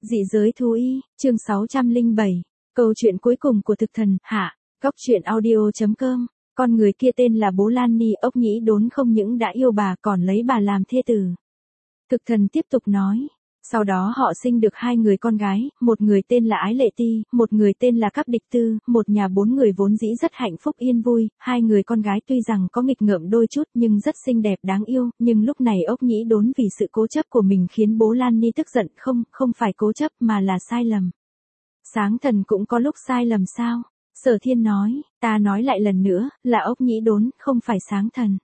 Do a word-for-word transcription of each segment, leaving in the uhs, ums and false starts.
Dị giới thú y, chương sáu trăm lẻ bảy, câu chuyện cuối cùng của thực thần, hạ, góc truyện audio.com, con người kia tên là Bố Lan Ni, ốc nhĩ đốn không những đã yêu bà còn lấy bà làm thê tử. Thực thần tiếp tục nói, sau đó họ sinh được hai người con gái, một người tên là Ái Lệ Ti, một người tên là Cáp Địch Tư, một nhà bốn người vốn dĩ rất hạnh phúc yên vui, hai người con gái tuy rằng có nghịch ngợm đôi chút nhưng rất xinh đẹp đáng yêu, nhưng lúc này ốc nhĩ đốn vì sự cố chấp của mình khiến Bố Lan Ni tức giận, không, không phải cố chấp mà là sai lầm. Sáng thần cũng có lúc sai lầm sao? Sở Thiên nói, ta nói lại lần nữa, là ốc nhĩ đốn, không phải sáng thần.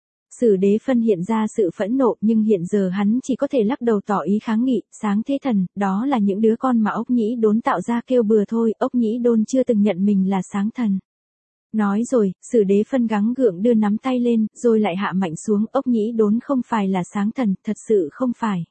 Sử Đế Phân hiện ra sự phẫn nộ nhưng hiện giờ hắn chỉ có thể lắc đầu tỏ ý kháng nghị, sáng thế thần, đó là những đứa con mà ốc nhĩ đốn tạo ra kêu bừa thôi, ốc nhĩ đốn chưa từng nhận mình là sáng thần. Nói rồi, Sử Đế Phân gắng gượng đưa nắm tay lên, rồi lại hạ mạnh xuống, ốc nhĩ đốn không phải là sáng thần, thật sự không phải.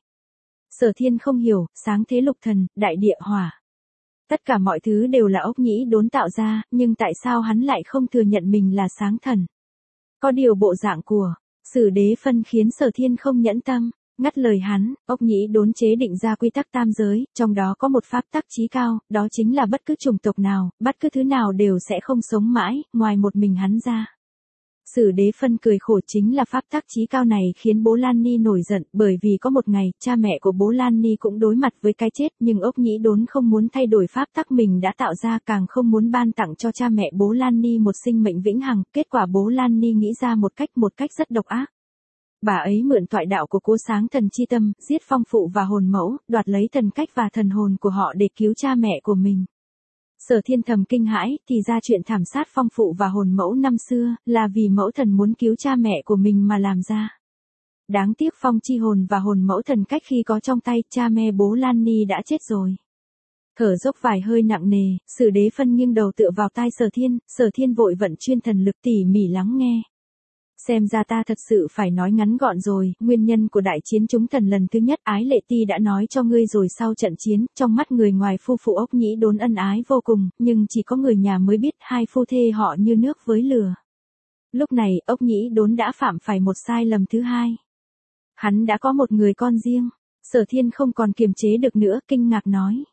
Sở Thiên không hiểu, sáng thế lục thần, đại địa hỏa. Tất cả mọi thứ đều là ốc nhĩ đốn tạo ra, nhưng tại sao hắn lại không thừa nhận mình là sáng thần? Có điều bộ dạng của Sử Đế Phân khiến Sở Thiên không nhẫn tâm, ngắt lời hắn, ốc nhĩ đốn chế định ra quy tắc tam giới, trong đó có một pháp tắc chí cao, đó chính là bất cứ chủng tộc nào, bất cứ thứ nào đều sẽ không sống mãi, ngoài một mình hắn ra. Sử Đế Phân cười khổ, chính là pháp tắc chí cao này khiến Bố Lan Ni nổi giận, bởi vì có một ngày, cha mẹ của Bố Lan Ni cũng đối mặt với cái chết, nhưng ốc nhĩ đốn không muốn thay đổi pháp tắc mình đã tạo ra, càng không muốn ban tặng cho cha mẹ Bố Lan Ni một sinh mệnh vĩnh hằng, kết quả Bố Lan Ni nghĩ ra một cách một cách rất độc ác. Bà ấy mượn thoại đạo của Cố Sáng Thần chi tâm, giết Phong Phụ và Hồn Mẫu, đoạt lấy thần cách và thần hồn của họ để cứu cha mẹ của mình. Sở Thiên thầm kinh hãi, thì ra chuyện thảm sát Phong Phụ và Hồn Mẫu năm xưa, là vì mẫu thần muốn cứu cha mẹ của mình mà làm ra. Đáng tiếc Phong Chi Hồn và Hồn Mẫu thần cách khi có trong tay, cha mẹ Bố Lan Ni đã chết rồi. Thở dốc vài hơi nặng nề, Sử Đế Phân nghiêng đầu tựa vào tai Sở Thiên, Sở Thiên vội vận chuyên thần lực tỉ mỉ lắng nghe. Xem ra ta thật sự phải nói ngắn gọn rồi, nguyên nhân của đại chiến chúng thần lần thứ nhất Ái Lệ Ti đã nói cho ngươi rồi, sau trận chiến, trong mắt người ngoài phu phụ ốc nhĩ đốn ân ái vô cùng, nhưng chỉ có người nhà mới biết hai phu thê họ như nước với lửa. Lúc này, ốc nhĩ đốn đã phạm phải một sai lầm thứ hai. Hắn đã có một người con riêng. Sở Thiên không còn kiềm chế được nữa, kinh ngạc nói.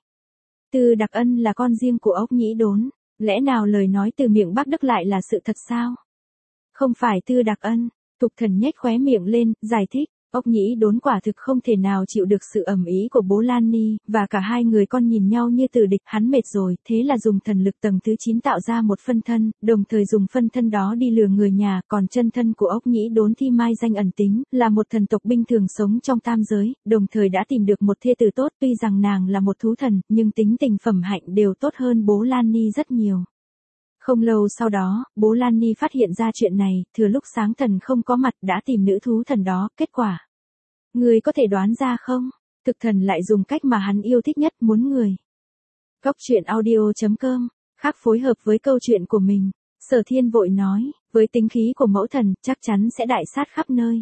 Tư Đặc Ân là con riêng của ốc nhĩ đốn, lẽ nào lời nói từ miệng bác Đức lại là sự thật sao? Không phải Tư Đặc Ân, Thục Thần nhếch khóe miệng lên, giải thích, ốc nhĩ đốn quả thực không thể nào chịu được sự ầm ĩ của Bố Lan Ni, và cả hai người con nhìn nhau như tử địch, hắn mệt rồi, thế là dùng thần lực tầng thứ chín tạo ra một phân thân, đồng thời dùng phân thân đó đi lừa người nhà, còn chân thân của ốc nhĩ đốn thi mai danh ẩn tính, là một thần tộc bình thường sống trong tam giới, đồng thời đã tìm được một thê tử tốt, tuy rằng nàng là một thú thần, nhưng tính tình phẩm hạnh đều tốt hơn Bố Lan Ni rất nhiều. Không lâu sau đó, Bố Lan Ni phát hiện ra chuyện này, thừa lúc sáng thần không có mặt đã tìm nữ thú thần đó, kết quả. Người có thể đoán ra không? Thực thần lại dùng cách mà hắn yêu thích nhất, muốn người. Góc truyện audio.com, khác phối hợp với câu chuyện của mình. Sở Thiên vội nói, với tính khí của mẫu thần, chắc chắn sẽ đại sát khắp nơi.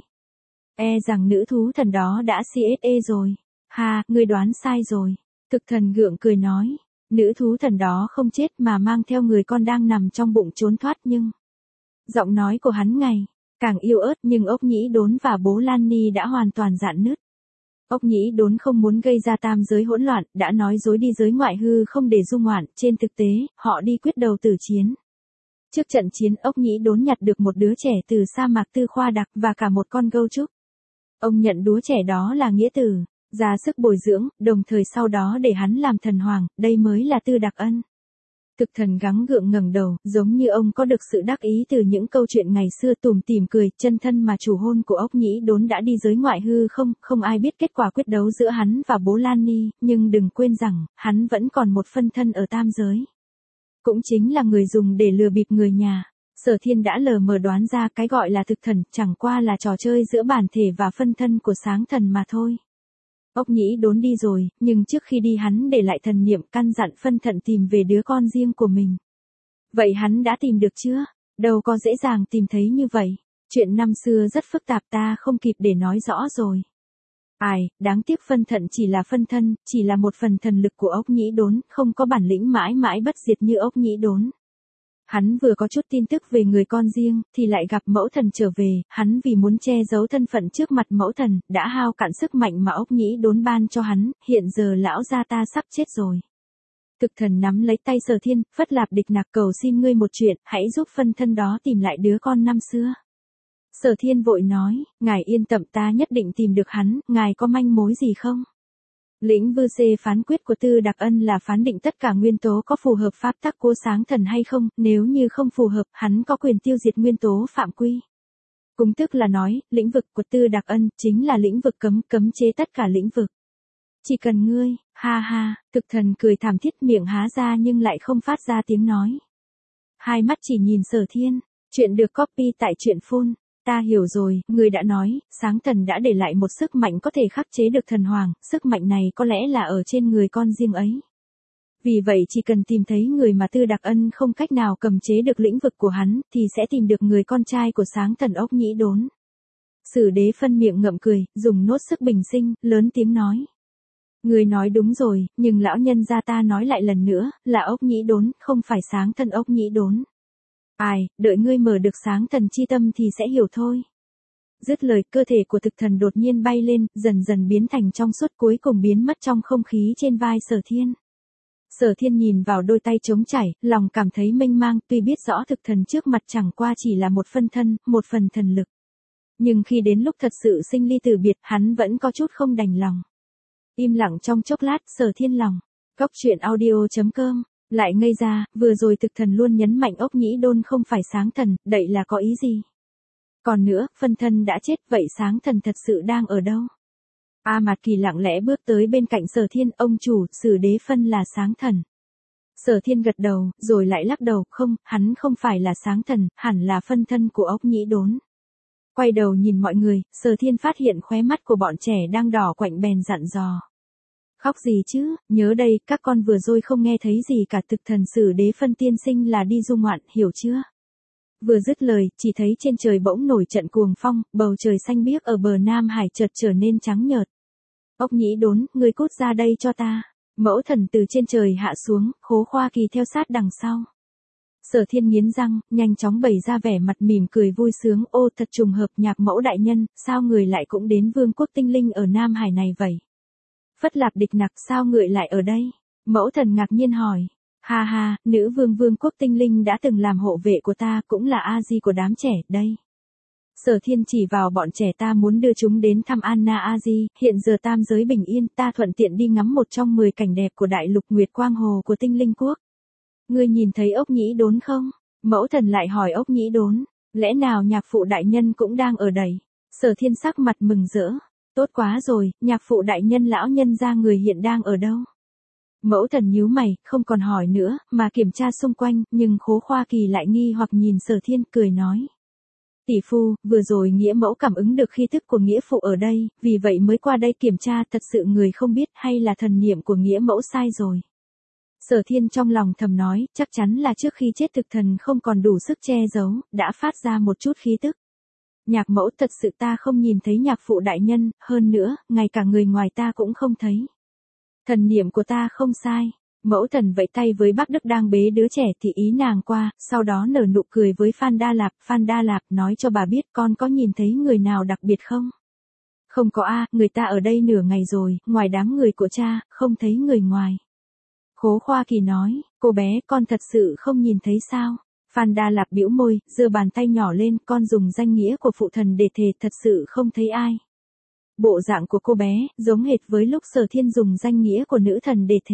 E rằng nữ thú thần đó đã xê ét e rồi. Ha, người đoán sai rồi. Thực thần gượng cười nói. Nữ thú thần đó không chết mà mang theo người con đang nằm trong bụng trốn thoát, nhưng giọng nói của hắn ngày càng yếu ớt, nhưng ốc nhĩ đốn và Bố Lan Ni đã hoàn toàn rạn nứt. Ốc nhĩ đốn không muốn gây ra tam giới hỗn loạn, đã nói dối đi giới ngoại hư không để dung ngoạn, trên thực tế, họ đi quyết đầu tử chiến. Trước trận chiến, ốc nhĩ đốn nhặt được một đứa trẻ từ sa mạc Tư Khoa Đặc và cả một con gâu trúc. Ông nhận đứa trẻ đó là nghĩa tử, ra sức bồi dưỡng, đồng thời sau đó để hắn làm thần hoàng, đây mới là Tư Đặc Ân. Thực thần gắng gượng ngẩng đầu, giống như ông có được sự đắc ý từ những câu chuyện ngày xưa, tủm tỉm cười, chân thân mà chủ hôn của ốc nhĩ đốn đã đi giới ngoại hư không, không ai biết kết quả quyết đấu giữa hắn và Bố Lan Ni, nhưng đừng quên rằng, hắn vẫn còn một phân thân ở tam giới. Cũng chính là người dùng để lừa bịp người nhà. Sở Thiên đã lờ mờ đoán ra cái gọi là thực thần, chẳng qua là trò chơi giữa bản thể và phân thân của sáng thần mà thôi. Ốc nhĩ đốn đi rồi, nhưng trước khi đi hắn để lại thần niệm căn dặn phân thận tìm về đứa con riêng của mình. Vậy hắn đã tìm được chưa? Đâu có dễ dàng tìm thấy như vậy. Chuyện năm xưa rất phức tạp, ta không kịp để nói rõ rồi. Ai, đáng tiếc phân thận chỉ là phân thân, chỉ là một phần thần lực của ốc nhĩ đốn, không có bản lĩnh mãi mãi bất diệt như ốc nhĩ đốn. Hắn vừa có chút tin tức về người con riêng, thì lại gặp mẫu thần trở về, hắn vì muốn che giấu thân phận trước mặt mẫu thần, đã hao cạn sức mạnh mà ốc nhĩ đốn ban cho hắn, hiện giờ lão gia ta sắp chết rồi. Thực thần nắm lấy tay Sở Thiên, phất lạp địch nặc cầu xin ngươi một chuyện, hãy giúp phân thân đó tìm lại đứa con năm xưa. Sở Thiên vội nói, ngài yên tâm ta nhất định tìm được hắn, ngài có manh mối gì không? Lĩnh vư xê phán quyết của Tư Đặc Ân là phán định tất cả nguyên tố có phù hợp pháp tắc của sáng thần hay không, nếu như không phù hợp, hắn có quyền tiêu diệt nguyên tố phạm quy. Cũng tức là nói, lĩnh vực của Tư Đặc Ân chính là lĩnh vực cấm, cấm chế tất cả lĩnh vực. Chỉ cần ngươi, ha ha, thực thần cười thảm thiết miệng há ra nhưng lại không phát ra tiếng nói. Hai mắt chỉ nhìn Sở Thiên, chuyện được copy tại truyện phun. Ta hiểu rồi, người đã nói, sáng thần đã để lại một sức mạnh có thể khắc chế được thần hoàng, sức mạnh này có lẽ là ở trên người con riêng ấy. Vì vậy chỉ cần tìm thấy người mà Tư Đặc Ân không cách nào cầm chế được lĩnh vực của hắn, thì sẽ tìm được người con trai của sáng thần ốc nhĩ đốn. Sử đế phân miệng ngậm cười, dùng nốt sức bình sinh, lớn tiếng nói. Người nói đúng rồi, nhưng lão nhân gia ta nói lại lần nữa, là ốc nhĩ đốn, không phải sáng thần ốc nhĩ đốn. Ai, đợi ngươi mở được sáng thần chi tâm thì sẽ hiểu thôi. Dứt lời, cơ thể của thực thần đột nhiên bay lên, dần dần biến thành trong suốt, cuối cùng biến mất trong không khí trên vai Sở Thiên. Sở Thiên nhìn vào đôi tay trống trải, lòng cảm thấy mênh mang, tuy biết rõ thực thần trước mặt chẳng qua chỉ là một phân thân, một phần thần lực. Nhưng khi đến lúc thật sự sinh ly tử biệt, hắn vẫn có chút không đành lòng. Im lặng trong chốc lát, Sở Thiên lòng. Cóc truyện audio chấm com lại ngây ra, vừa rồi thực thần luôn nhấn mạnh ốc nhĩ đôn không phải sáng thần, đậy là có ý gì? Còn nữa, phân thân đã chết, vậy sáng thần thật sự đang ở đâu? A Mạt Kỳ lặng lẽ bước tới bên cạnh Sở Thiên, ông chủ, Sử đế phân là sáng thần. Sở Thiên gật đầu, rồi lại lắc đầu, không, hắn không phải là sáng thần, hẳn là phân thân của ốc nhĩ đốn. Quay đầu nhìn mọi người, Sở Thiên phát hiện khóe mắt của bọn trẻ đang đỏ quạnh bèn dặn dò. Khóc gì chứ, nhớ đây, các con vừa rồi không nghe thấy gì cả, thực thần Sử đế phân tiên sinh là đi du ngoạn, hiểu chưa? Vừa dứt lời, chỉ thấy trên trời bỗng nổi trận cuồng phong, bầu trời xanh biếc ở bờ Nam Hải chợt trở nên trắng nhợt. Ốc nhĩ đốn, ngươi cút ra đây cho ta. Mẫu thần từ trên trời hạ xuống, Khố Khoa Kỳ theo sát đằng sau. Sở Thiên nghiến răng, nhanh chóng bày ra vẻ mặt mỉm cười vui sướng, ô thật trùng hợp nhạc mẫu đại nhân, sao người lại cũng đến vương quốc tinh linh ở Nam Hải này vậy? Phất Lạp Địch Nặc, sao người lại ở đây? Mẫu thần ngạc nhiên hỏi. Ha ha, nữ vương vương quốc tinh linh đã từng làm hộ vệ của ta, cũng là A-di của đám trẻ, đây. Sở Thiên chỉ vào bọn trẻ, ta muốn đưa chúng đến thăm Anna A-di, hiện giờ tam giới bình yên, ta thuận tiện đi ngắm một trong mười cảnh đẹp của đại lục Nguyệt Quang Hồ của tinh linh quốc. Ngươi nhìn thấy ốc nhĩ đốn không? Mẫu thần lại hỏi ốc nhĩ đốn, lẽ nào nhạc phụ đại nhân cũng đang ở đây? Sở Thiên sắc mặt mừng rỡ. Tốt quá rồi, nhạc phụ đại nhân lão nhân gia người hiện đang ở đâu? Mẫu thần nhíu mày, không còn hỏi nữa, mà kiểm tra xung quanh, nhưng Khố Khoa Kỳ lại nghi hoặc nhìn Sở Thiên, cười nói. Tỷ phu, vừa rồi nghĩa mẫu cảm ứng được khí tức của nghĩa phụ ở đây, vì vậy mới qua đây kiểm tra, thật sự người không biết hay là thần niệm của nghĩa mẫu sai rồi. Sở Thiên trong lòng thầm nói, chắc chắn là trước khi chết thực thần không còn đủ sức che giấu, đã phát ra một chút khí tức. Nhạc mẫu, thật sự ta không nhìn thấy nhạc phụ đại nhân, hơn nữa, ngay cả người ngoài ta cũng không thấy. Thần niệm của ta không sai. Mẫu thần vẫy tay với bác Đức đang bế đứa trẻ thì ý nàng qua, sau đó nở nụ cười với Phan Đa Lạp. Phan Đa Lạp nói cho bà biết con có nhìn thấy người nào đặc biệt không? Không có a, người ta ở đây nửa ngày rồi, ngoài đám người của cha, không thấy người ngoài. Khố Khoa Kỳ nói, cô bé, con thật sự không nhìn thấy sao? Phan Đa Lạp bĩu môi, giơ bàn tay nhỏ lên, con dùng danh nghĩa của phụ thần để thề, thật sự không thấy ai. Bộ dạng của cô bé, giống hệt với lúc Sở Thiên dùng danh nghĩa của nữ thần để thề.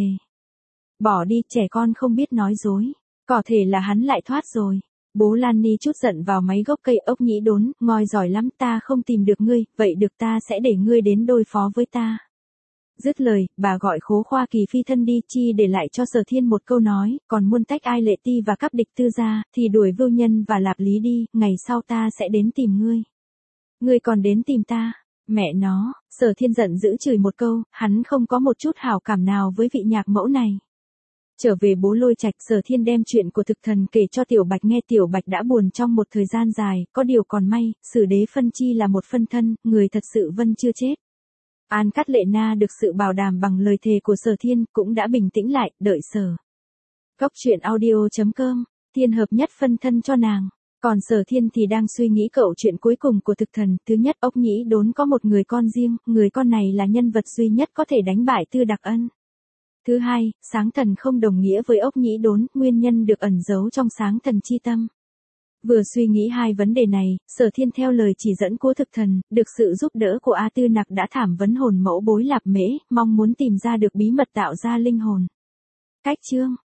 Bỏ đi, trẻ con không biết nói dối. Có thể là hắn lại thoát rồi. Bố Lan Ni chút giận vào máy gốc cây, ốc nhĩ đốn, ngoi giỏi lắm, ta không tìm được ngươi, vậy được, ta sẽ để ngươi đến đối phó với ta. Dứt lời, bà gọi Khố Khoa Kỳ phi thân đi, chi để lại cho Sở Thiên một câu nói, còn muốn tách Ai Lệ Ti và các địch tư ra, thì đuổi Vưu Nhân và Lạp Lý đi, ngày sau ta sẽ đến tìm ngươi. Ngươi còn đến tìm ta? Mẹ nó, Sở Thiên giận dữ chửi một câu, hắn không có một chút hảo cảm nào với vị nhạc mẫu này. Trở về Bố Lôi Trạch, Sở Thiên đem chuyện của thực thần kể cho Tiểu Bạch nghe. Tiểu Bạch đã buồn trong một thời gian dài, có điều còn may, Sử đế phân chi là một phân thân, người thật sự vẫn chưa chết. An Cát Lệ Na được sự bảo đảm bằng lời thề của Sở Thiên, cũng đã bình tĩnh lại, đợi Sở. Cóc truyện audio chấm com Thiên hợp nhất phân thân cho nàng. Còn Sở Thiên thì đang suy nghĩ cậu chuyện cuối cùng của thực thần. Thứ nhất, ốc nhĩ đốn có một người con riêng, người con này là nhân vật duy nhất có thể đánh bại Tư Đặc Ân. Thứ hai, sáng thần không đồng nghĩa với ốc nhĩ đốn, nguyên nhân được ẩn giấu trong sáng thần chi tâm. Vừa suy nghĩ hai vấn đề này, Sở Thiên theo lời chỉ dẫn của thực thần, được sự giúp đỡ của A Tư Nặc đã thảm vấn hồn mẫu bối Lạp Mễ, mong muốn tìm ra được bí mật tạo ra linh hồn. Cách chương